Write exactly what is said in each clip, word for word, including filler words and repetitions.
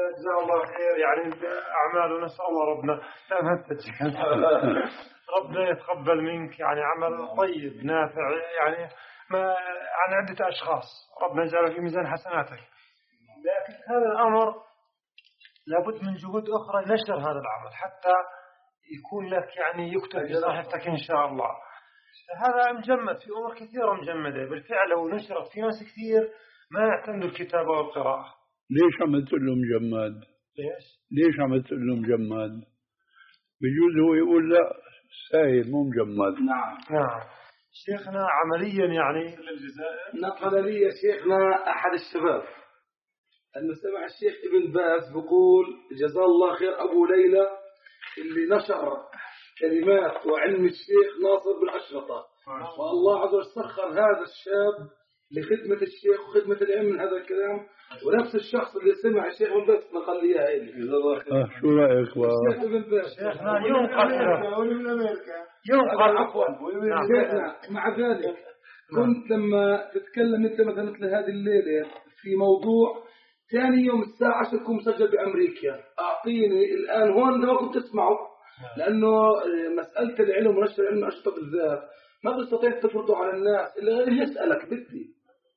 جزاه الله خير. يعني أعمال نسأل الله ربنا ربنا يتقبل منك يعني عمل طيب نافع يعني ما عن عدة أشخاص، ربنا يجعله في ميزان حسناتك. لكن هذا الأمر لابد من جهود أخرى نشر هذا العمل حتى يكون لك يعني يكتب في صحيفتك إن شاء الله. هذا مجمد في أمور كثيرة مجمدة بالفعل، لو نشرت في ناس كثير ما يعتمدوا الكتابة والقراءة. ليش عملت له مجمد؟ ليش؟ ليش عملت له مجمد؟ بجوز هو يقول لا سائل مو مجمد. نعم نعم شيخنا عمليا يعني نقل لي شيخنا أحد الشباب أنه سمع الشيخ ابن باز بقول جزاه الله خير أبو ليلى اللي نشر كلمات وعلم الشيخ ناصر بالأشرطة، والله عز وجل سخر هذا الشاب لخدمة الشيخ وخدمة العلم من هذا الكلام، ونفس الشخص اللي سمع الشيخ ابن باز نقل لي هاي. جزاه الله خير. شو رأيك؟ الشيخ ابن باز شيخنا ينقل من أمريكا ينقل عفوا شيخنا. مع ذلك كنت لما تتكلم أنت مثلا مثل هذه الليلة في موضوع ثاني يوم الساعة عشرة تكون مسجل بأمريكا، أعطيني الآن هون ما كنت تسمعه، لأنه مسألة العلم ونشر العلم أشطب بالذات ما تستطيع تفرضه على الناس إلا غير يسألك بدي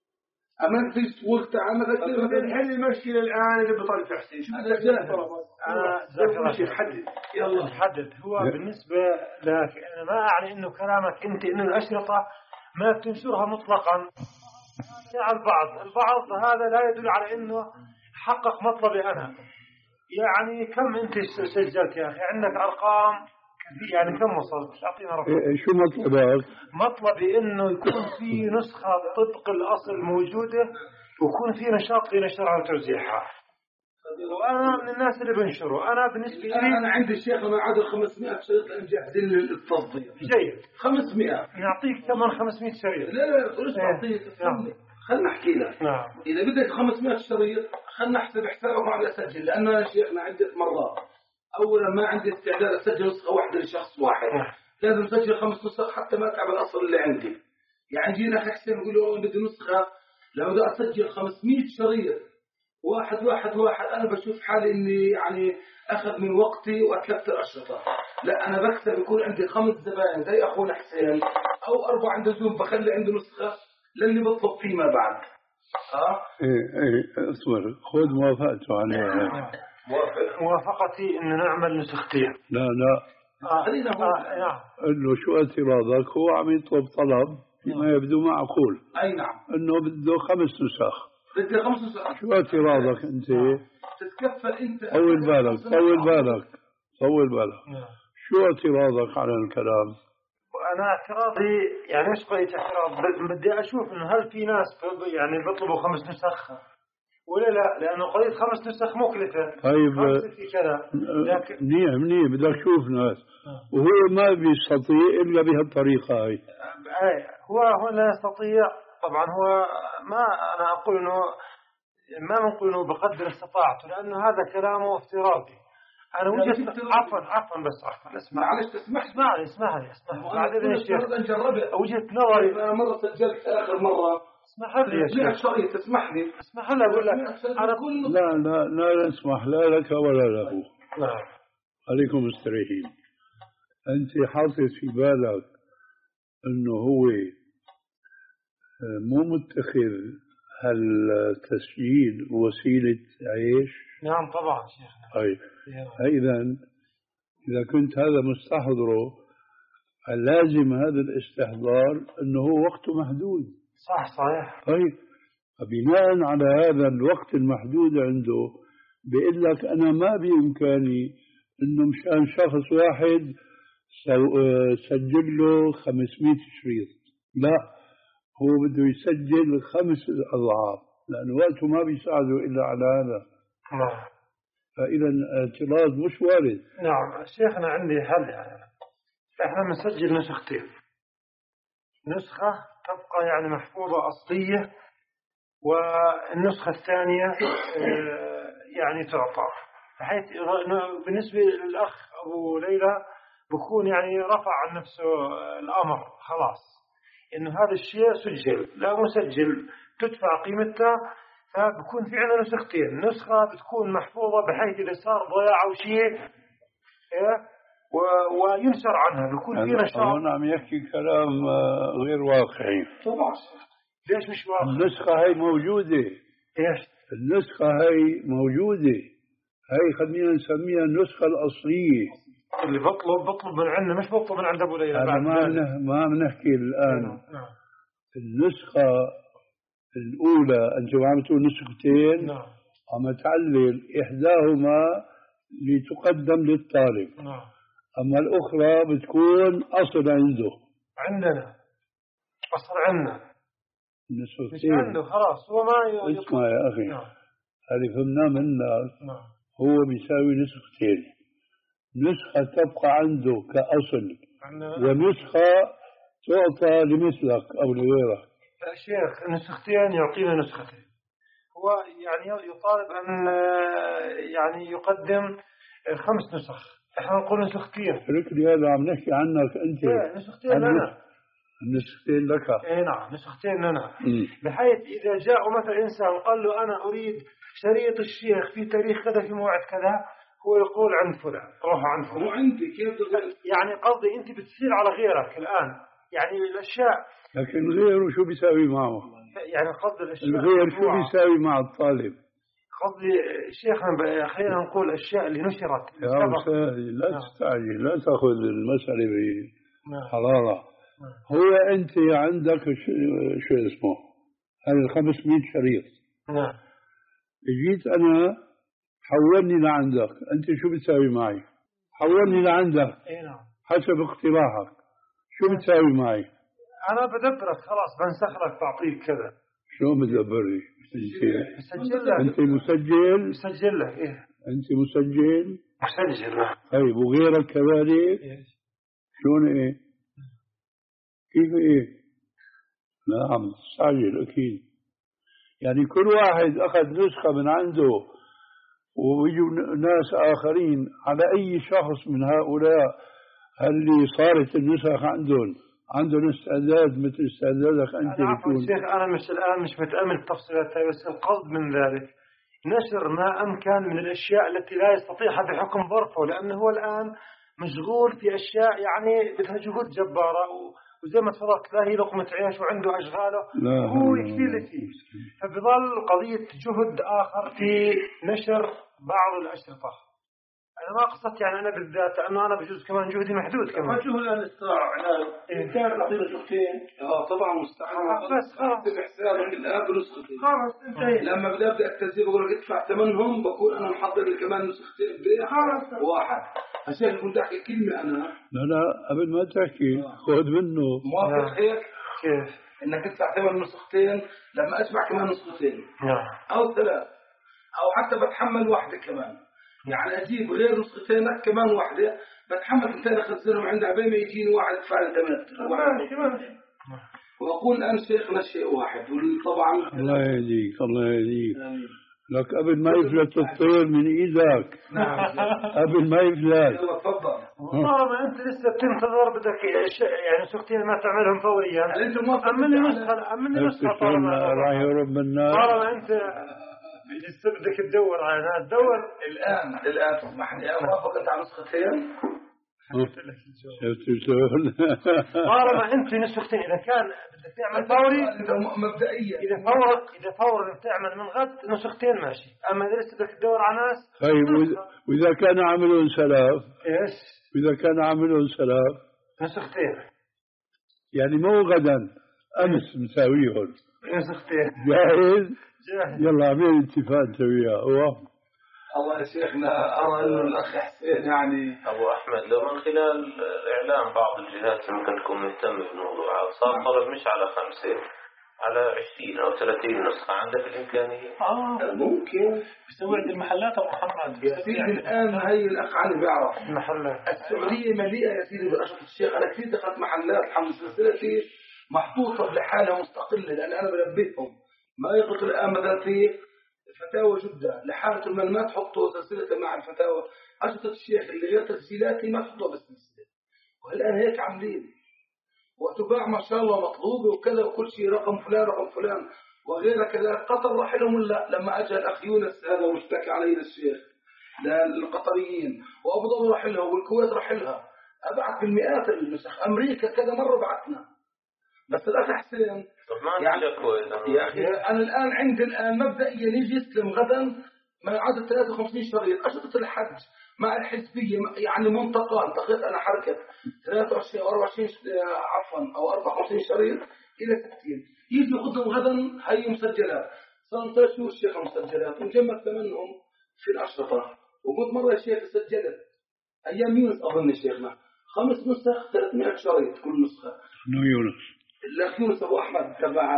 أما في وقت عامة كثير مثلا الحل المشكلة الآن اللي بطلب حسين شو هذا جاهز. أنا ذكرت حدد يلا حدد هو بالنسبة لك أنا ما أعني إنه كلامك أنت إنه الأشرطة ما تنشرها مطلقا على البعض. البعض هذا لا يدل على إنه حقق مطلبي أنا. يعني كم أنت سجلت يا أخي؟ عندك أرقام يعني كم وصلت؟ أعطينا رقم. شو مطلبك؟ مطلبي إنه يكون في نسخة طبق الأصل موجودة ويكون في نشاط في نشرها وتوزيعها، وأنا من الناس اللي بنشره. أنا بالنسبة لي أنا عندي الشيخ ما عدا خمسمائة شريط مجهزين للتصدير. جيد. خمسمائة نعطيك ثمن خمسمائة شريط. لا لا تقولش تعطيك تفهمني. خلنا أحكي لك. نعم. إذا بدك خمسمائة شريط خلنا أحسب حسابك وعم أسجل، لأنه أنا شيخنا عدة مرات أولا ما عندي استعداد أسجل نسخة واحدة لشخص واحد. نعم. لازم أسجل خمس نسخ حتى ما أتعب الأصل اللي عندي. يعني جينا حسين نقول له بدي نسخة، لو بدي أسجل خمسمائة شريط واحد واحد واحد أنا بشوف حالي إني يعني أخذ من وقتي وأتلفت الأشرطة. لا أنا بكسب يكون عندي خمس زبائن زي أخونا حسين أو أربع عنده زوم بخلي عنده نسخة للي بطلب فيما بعد. ها؟ إيه إيه اصبر خذ موافقته عليها. موافق. موافقتي إن نعمل نسختين. لا لا. خلينا آه نعم. قل له شو اعتراضك؟ هو عم يطلب طلب فيما يبدو معقول. أي نعم. إنه بده خمس نسخ. بدي خمس نسخ. شو اعتراضك أنت؟ تتكفل أنت. طول بالك طول بالك طول بالك. شو اعتراضك على الكلام؟ أنا اعتراضي يعني مش قضية اعتراض، بدي أشوف إنه هل في ناس يعني بيطلبوا خمس نسخ ولا لا، لأنه قضية خمس نسخ مكلفة. طيب في كذا لكن منيح منيح بدك تشوف ناس وهو ما بيستطيع إلا بهالطريقة هاي. هو هو لا يستطيع طبعا. هو ما أنا أقول إنه ما نقول إنه بقدر استطاعته، لأنه هذا كلامه افتراضي. أنا وجهة عفوا عفوا بس عفوا اسمع معلش تسمح اسمع لي اسمح لي اسمح بعد إذن الشيخ نجربها. وجهة نظري أنا مرة سجلت آخر مرة اسمح لي يا شيخ شيء تسمح لي اسمح لي أقول لك أنا لا لا لا نسمح لا لك ولا له. نعم. عليكم مستريحين. أنت حاطط في بالك إنه هو مو متخذ هالتسجيل وسيلة عيش؟ نعم طبعا شيخنا. طيب إذن إذا كنت هذا مستحضره لازم هذا الاستحضار أنه هو وقته محدود. صح صحيح. طيب فبناء على هذا الوقت المحدود عنده بيقول لك أنا ما بإمكاني أنه مشان شخص واحد سجل له خمسمائة شريط. لا هو بده يسجل خمس أضعاف لأنه وقته ما بيساعده إلا على هذا. نعم. فإذا اعتراض مش وارد. نعم شيخنا عندي حل. يعني احنا بنسجل نسختين، نسخة تبقى يعني محفوظة أصلية والنسخة الثانية يعني تعطى، بحيث بالنسبة للأخ أبو ليلى بكون يعني رفع عن نفسه الأمر خلاص إنه هذا الشيء سجل لا مسجل تدفع قيمته فبكون في عندنا نسختين، نسخة بتكون محفوظة بحيث إذا صار ضياع أو شيء إيه وينشر عنها بيكون في نشاط. هون عم يحكي كلام غير واقعي. طبعا ليش مش واقعي؟ النسخة هي موجودة. ايش؟ النسخة هي موجودة، هي خلينا نسميها النسخة الأصلية اللي بطلب بطلب من عندنا، مش بطلب من عند أبو ليلى. أنا ما ما بنحكي الآن. نعم. النسخة الأولى أنتم عم تقول نسختين. نعم. عم تعلل إحداهما لتقدم للطالب. نعم. أما الأخرى بتكون أصل عنده. عندنا أصل عندنا. النسختين. مش عنده خلاص هو ما اسمع يا أخي. نعم. هذه فهمناه منك. نعم. هو بيساوي نسختين، نسخة تبقى عنده كأصل ونسخة تعطى لمثلك أو لغيرك. لا شيخ، نسختين يعطينا نسختين. هو يعني يطالب أن يعني يقدم خمس نسخ، احنا نقول نسختين. ركلي هذا عم نحكي عنك أنت. ايه نسختين لنا. نسختين لك. ايه نعم نسختين لنا. بحيث إذا جاء مثلا إنسان قال له أنا أريد شريط الشيخ في تاريخ كذا في موعد كذا، هو يقول عند فلان، روح عند فلان. وعندي كيف يعني قصدي أنت بتصير على غيرك الآن، يعني الأشياء. لكن غيره شو بيساوي معه؟ يعني قصدي الأشياء الغير شو بيساوي مع الطالب؟ قصدي شيخنا خلينا نقول الأشياء اللي نشرت. يا أستاذ لا نعم. تستعجل، لا تأخذ المسألة بحرارة. هو أنت عندك شو اسمه هذا الخمسمائة شريط. نعم. جيت أنا حولني لعندك، أنت شو بتساوي معي؟ حولني لعندك. إيه نعم. حسب اقتراحك شو بتساوي معي؟ أنا بدبرك خلاص بنسخ لك تعطيك كذا. شو مدبري؟ مسجل لك. أنت مسجل؟ مسجل لك إيه. أنت مسجل؟ مسجل. طيب وغيرك كذلك؟ إيه. شلون إيه؟ كيف إيه؟ لا عم تستعجل أكيد. يعني كل واحد أخذ نسخة من عنده ويجوا ناس آخرين على أي شخص من هؤلاء اللي صارت النسخ عندهم عندهم استعداد مثل استعدادك أنت بيكون. شيخ أنا مش الآن مش متأمل تفصيلات هاي، بس القصد من ذلك نشر ما أمكن من الأشياء التي لا يستطيعها بحكم ظرفه، لأنه هو الآن مشغول في أشياء يعني بدها جهود جبارة، وزي ما تفضلت لا هي لقمة عيش وعنده أشغاله هو يكفي اللي فيه، فبظل قضية جهد آخر في نشر بعض الأشرطة. أنا ما قصدت يعني أنا بالذات لأنه أنا بجوز كمان جهدي محدود كمان. ما جهد الاستطاع إن كان تعطينا نسختين. آه طبعا مستحيل. بس خلاص. بحسابك الآن بنسختين. خلاص انتهي. لما بدي أبدأ التسجيل بقول لك ادفع ثمنهم، بقول أنا محضر لي كمان نسختين بيع واحد. عشان كنت أحكي كلمة أنا. لا لا قبل ما تحكي خذ منه. موافق هيك؟ كيف؟ إنك تدفع ثمن نسختين لما أجمع كمان نسختين. نعم. أو ثلاث. أو حتى بتحمل واحدة كمان. يعني أجيب غير نسختينك كمان واحدة بتحمل اثنين أخزنهم عند عبين ما يجيني واحد يدفع لي ثمن. وأقول أنا شيخنا شيء واحد طبعا. الله يهديك الله يهديك. لك قبل ما يفلت الطير من إيدك. قبل ما يفلت. تفضل. طالما أنت لسه بتنتظر بدك يعني نسختين ما تعملهم فوريا. أنت موافق. أمني نسخة أمني نسخة طالما راح يهرب منا. طالما أنت لسه بدك تدور على ناس دور الآن الآن تسمح لي أنا موافقة على نسختين. شفت شلون؟ طالما أنت نسختين إذا كان بدك تعمل فوري مبدئيا إذا فور إذا فور تعمل من غد نسختين ماشي، أما إذا لسه بدك تدور على ناس. طيب وإذا كان عملون سلاف؟ إيش؟ وإذا كان عملون سلاف؟ نسختين. يعني مو غدا أمس مساويهم. نسختين. جاهز؟ جاهز. يلا عمل اتفاق نسويها. هو الله يا شيخنا أرى إنه الأخ حسين يعني أبو أحمد لو من خلال إعلام بعض الجهات ممكن تكون مهتمة بالموضوع، صار طلب مش على خمسة على عشرين أو ثلاثين نسخة، عندك الإمكانية؟ آه ممكن بيسوي عند المحلات أبو محمد. يا سيدي الآن هاي الأخ عني بيعرف المحلات السعودية مليئة يا سيدي بالأشرطة الشيخ. أنا كثير دخلت محلات الحمد سلسلتي محطوطة لحالها مستقلة لأن أنا بنبههم ما يغلط الآن مثلا في فتاوى جدة لحالة المال ما تحطوا سلسلة مع الفتاوى. أشرطة الشيخ اللي غير تسجيلاتي ما تحطوها بالسلسلة، والآن هيك عاملين وتباع ما شاء الله مطلوبة وكذا وكل شيء رقم فلان رقم فلان، وغيرها كذلك. قطر رحلهم ولا لما أجى الأخ يونس هذا واشتكى علينا الشيخ للقطريين، وأبو ظبي رحلها والكويت رحلها، أبعث بالمئات النسخ. أمريكا كذا مرة بعثنا. بس الأخ حسين يعني يا أخي أنا الآن عندي الآن مبدئيا يجي يسلم غدا ما عدد ثلاثة وخمسين شريط أشرطة الحج مع الحزبية، يعني منطقة انتقلت أنا حركة ثلاثة وعشرين أو أربعة وعشرين عفوا أو أربعة وخمسين شريط إلى ستين، يجي ياخذهم غدا هي مسجلات. صار ثلاث شهور الشيخ مسجلات ومجمع ثمنهم في الأشرطة. وقلت مرة يا شيخ سجلت أيام يونس أظن شيخنا خمس نسخ ثلاثمائة شريط كل نسخة. نو يونس الأخ يونس أبو أحمد تبع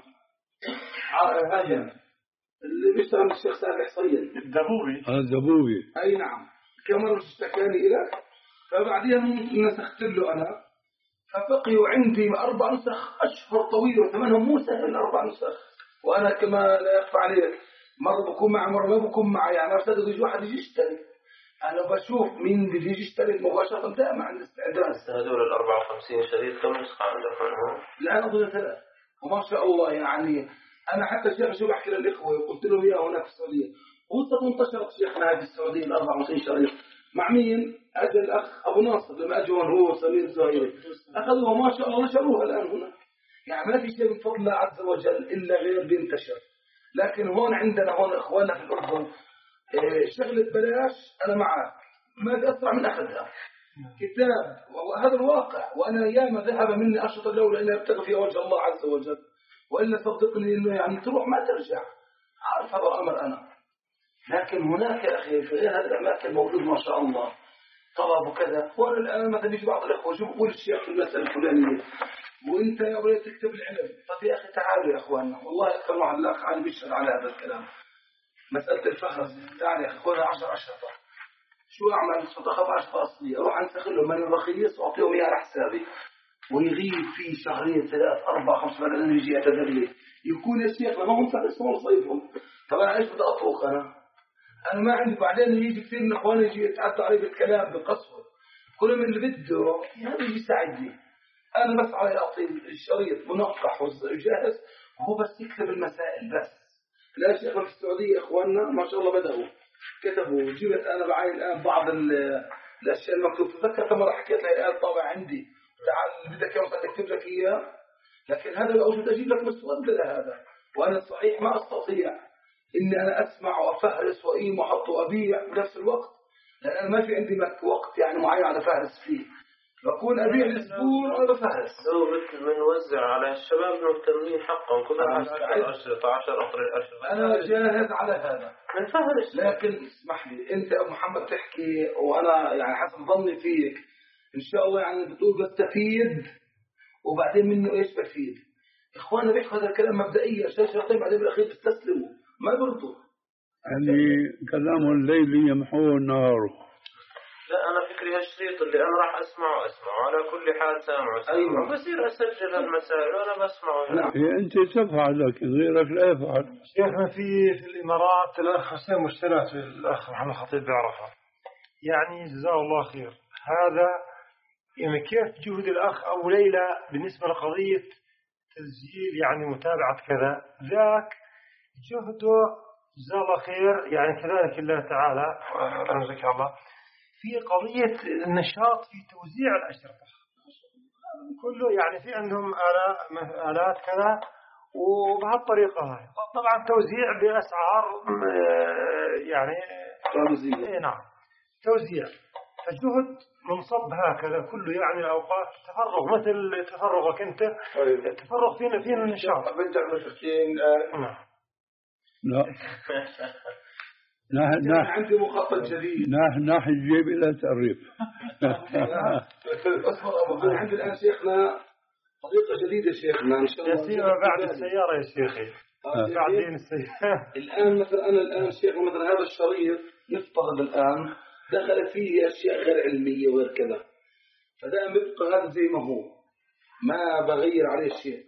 هاجم اللي بيشتغل من الشيخ سعد الحصين الدبوبي. هذا الدبوبي. أي نعم. كم اشتكاني إلى فبعدين نسخت له أنا فبقيوا عندي أربع نسخ أشهر طويلة وثمنهم مو سهل أربع نسخ. وأنا كما لا يخفى عليك مرة بكون مع مرة ما بكون مع، يعني أرسل يجي واحد يجي يشتري أنا بشوف مين اللي يجي يشتري مباشرة دائما عند استعداد. هذول ال أربعة وخمسين شريط كم نسخة عندك؟ لا أظن ثلاث وما شاء الله. يعني أنا حتى الشيخ شو بحكي للإخوة قلت لهم إياه هناك في السعودية وصلت انتشرت شيخنا هذه السعودية ال أربعة وخمسين شريط مع مين؟ أجى الأخ أبو ناصر لما أجوا هو سمير الزهيري أخذوها ما شاء الله نشروها الآن هنا. يعني ما في شيء من فضل الله عز وجل إلا غير بينتشر. لكن هون عندنا هون إخواننا في الأردن شغلة بلاش أنا معك ما أسرع من أخذها كتاب والله هذا الواقع. وأنا ياما ذهب مني أشرطة الأولى إلا أبتغي فيها وجه الله عز وجل وإلا صدقني إنه يعني تروح ما ترجع عارف هذا الأمر أنا. لكن هناك يا أخي في غير هذه الأماكن موجود ما شاء الله طلب وكذا. وأنا الآن مثلا يجي بعض الإخوة شو بقول الشيخ في المسألة الفلانية وأنت يا ولد تكتب العلم. طب يا أخي تعالوا يا أخواننا والله أكثر واحد الأخ علي بيشهد على هذا الكلام مسألة الفهرس. تعال يا أخي خذها عشر أشرطة شو أعمل صدقة بعشرة أصلية أروح أنسخ له من الرخيص وأعطيهم إياه على حسابي ويغيب فيه شهرين ثلاث أربع خمس بعدين يجي يعتذر يكون يا شيخ ما هم فهرسهم وصيفهم. طب أنا إيش بدي أطبخ أنا أنا ما عندي. بعدين يجي كثير من إخواني يجي يتعدى علي بالكلام بالقصر كل من اللي بده هذا يجي يساعدني. أنا بس علي أعطي الشريط منقح وجاهز وهو بس يكتب المسائل بس. لا شيخنا في السعودية إخواننا ما شاء الله بدأوا كتبوا. جبت أنا بعين الآن بعض الأشياء المكتوبة. تذكرت مرة حكيت لها الآن طابع عندي تعال بدك يوم أكتب لك إياه لكن هذا لو أوجد أجيب لك مسودة لهذا. وأنا صحيح ما أستطيع إني أنا أسمع وأفهرس وإيم وأحط وأبيع بنفس الوقت لأن أنا ما في عندي وقت يعني معين على فهرس فيه. بكون أبيع الأسبوع وأنا بفهرس. لو مثل بنوزع على الشباب المهتمين حقا كل عشرة أشرطة عشر أطر الأشرطة. أنا جاهز على هذا من فهرس. لكن اسمح لي أنت أبو محمد تحكي وأنا يعني حسب ظني فيك إن شاء الله يعني بتقول بستفيد وبعدين منه إيش بفيد. إخواننا بيحكوا هذا الكلام مبدئيا شاشتين بعدين بالأخير بيستسلموا ما برضو. يعني كلامه الليل يمحوه نهاره. لا أنا فكري هالشريط اللي أنا راح أسمعه أسمعه على كل حال سامعه سامعه أيوة. بصير أسجل المسائل وأنا بسمعه. نعم. هي أنت تفعل لكن غيرك لا يفعل. شيخنا في في الإمارات الأخ حسين مشتريات الأخ محمد خطيب بيعرفها يعني جزاه الله خير. هذا يعني كيف جهد الأخ أبو ليلى بالنسبة لقضية تسجيل يعني متابعة كذا ذاك جهده جزاه الله خير. يعني كذلك الله تعالى رحمه الله في قضية النشاط في توزيع الأشرطة كله. يعني في عندهم آلات كذا وبهالطريقة هاي طبعا توزيع بأسعار يعني رمزية. نعم توزيع فجهد منصب هكذا كله. يعني الأوقات تفرغ مثل تفرغك أنت تفرغ فينا فينا النشاط بدك مشكين. لا نح نح عندي مخطط جديد. نح نح الجيب إلى تعريف. أصبر أبو عندي الآن شيخنا طريقة جديدة شيخنا إن شاء الله. يصير بعد السيارة يا شيخي بعدين السيارة. الآن مثلا أنا الآن شيخنا مثلا هذا الشريط نفترض الآن دخلت فيه أشياء غير علمية وغير كذا فدائما بيبقى هذا زي ما هو ما بغير عليه شيء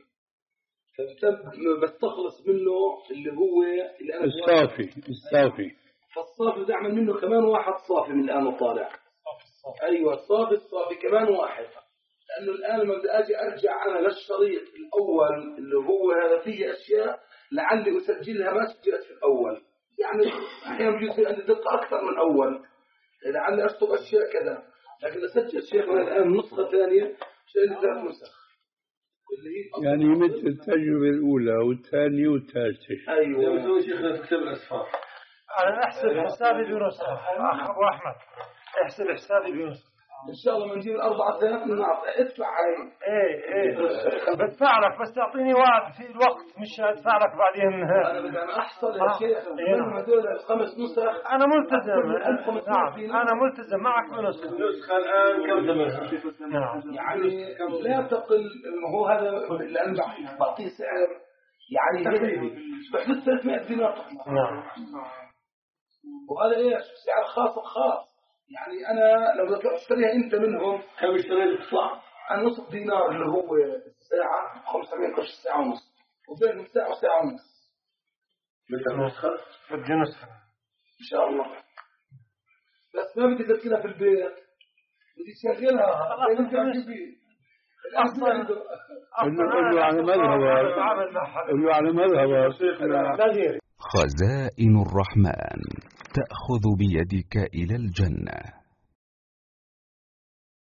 فبستخلص منه اللي هو اللي أنا الصافي الصافي. فالصافي بدي أعمل منه كمان واحد صافي من الآن وطالع. أيوة الصافي الصافي كمان واحد لأنه الآن لما بدي أجي أرجع أنا للشريط الأول اللي هو هذا فيه أشياء لعلي أسجلها ما سجلت في الأول، يعني أحيانا يصير عندي دقة أكثر من أول، لعلي أشطب أشياء كذا، لكن أسجل شيخنا الآن نسخة ثانية شيء ثلاث نسخ يعني مثل التجربة الأولى والثانية والثالثة. أيوة يسوي شيخنا في كتاب الأسفار. أنا أحسب حسابي بنسخة أخ أبو أحمد، أحسب حسابي بنسخة إن شاء الله بنجيب الأربعة ثلاث نعطي ادفع هاي. إيه إيه بدفع لك بس تعطيني وعد في الوقت، مش أدفع لك بعدين. أنا بدي أنا أحصل يا شيخ من هذول الخمس نسخ. أنا ملتزم. نعم أنا ملتزم معك بنسخة. النسخة الآن كم ثمنها؟ نعم يعني لا تقل، هو هذا لأن بعطيه سعر يعني بحدود ثلاثمائة دينار. نعم وهذا إيش سعر خاص خاص، يعني أنا لو تشتريها أنت منهم كم اشتريت تطلع؟ عن نصف دينار اللي هو الساعة خمسمائة قرش الساعة ونص، وبين ساعة وساعة ونص. بدك نسخة؟ بدي نسخة إن شاء الله، بس ما بدي تسكنها في البيت، بدي تشغلها أصلا اللي على مذهب اللي على مذهب خزائن الرحمن تأخذ بيدك إلى الجنة.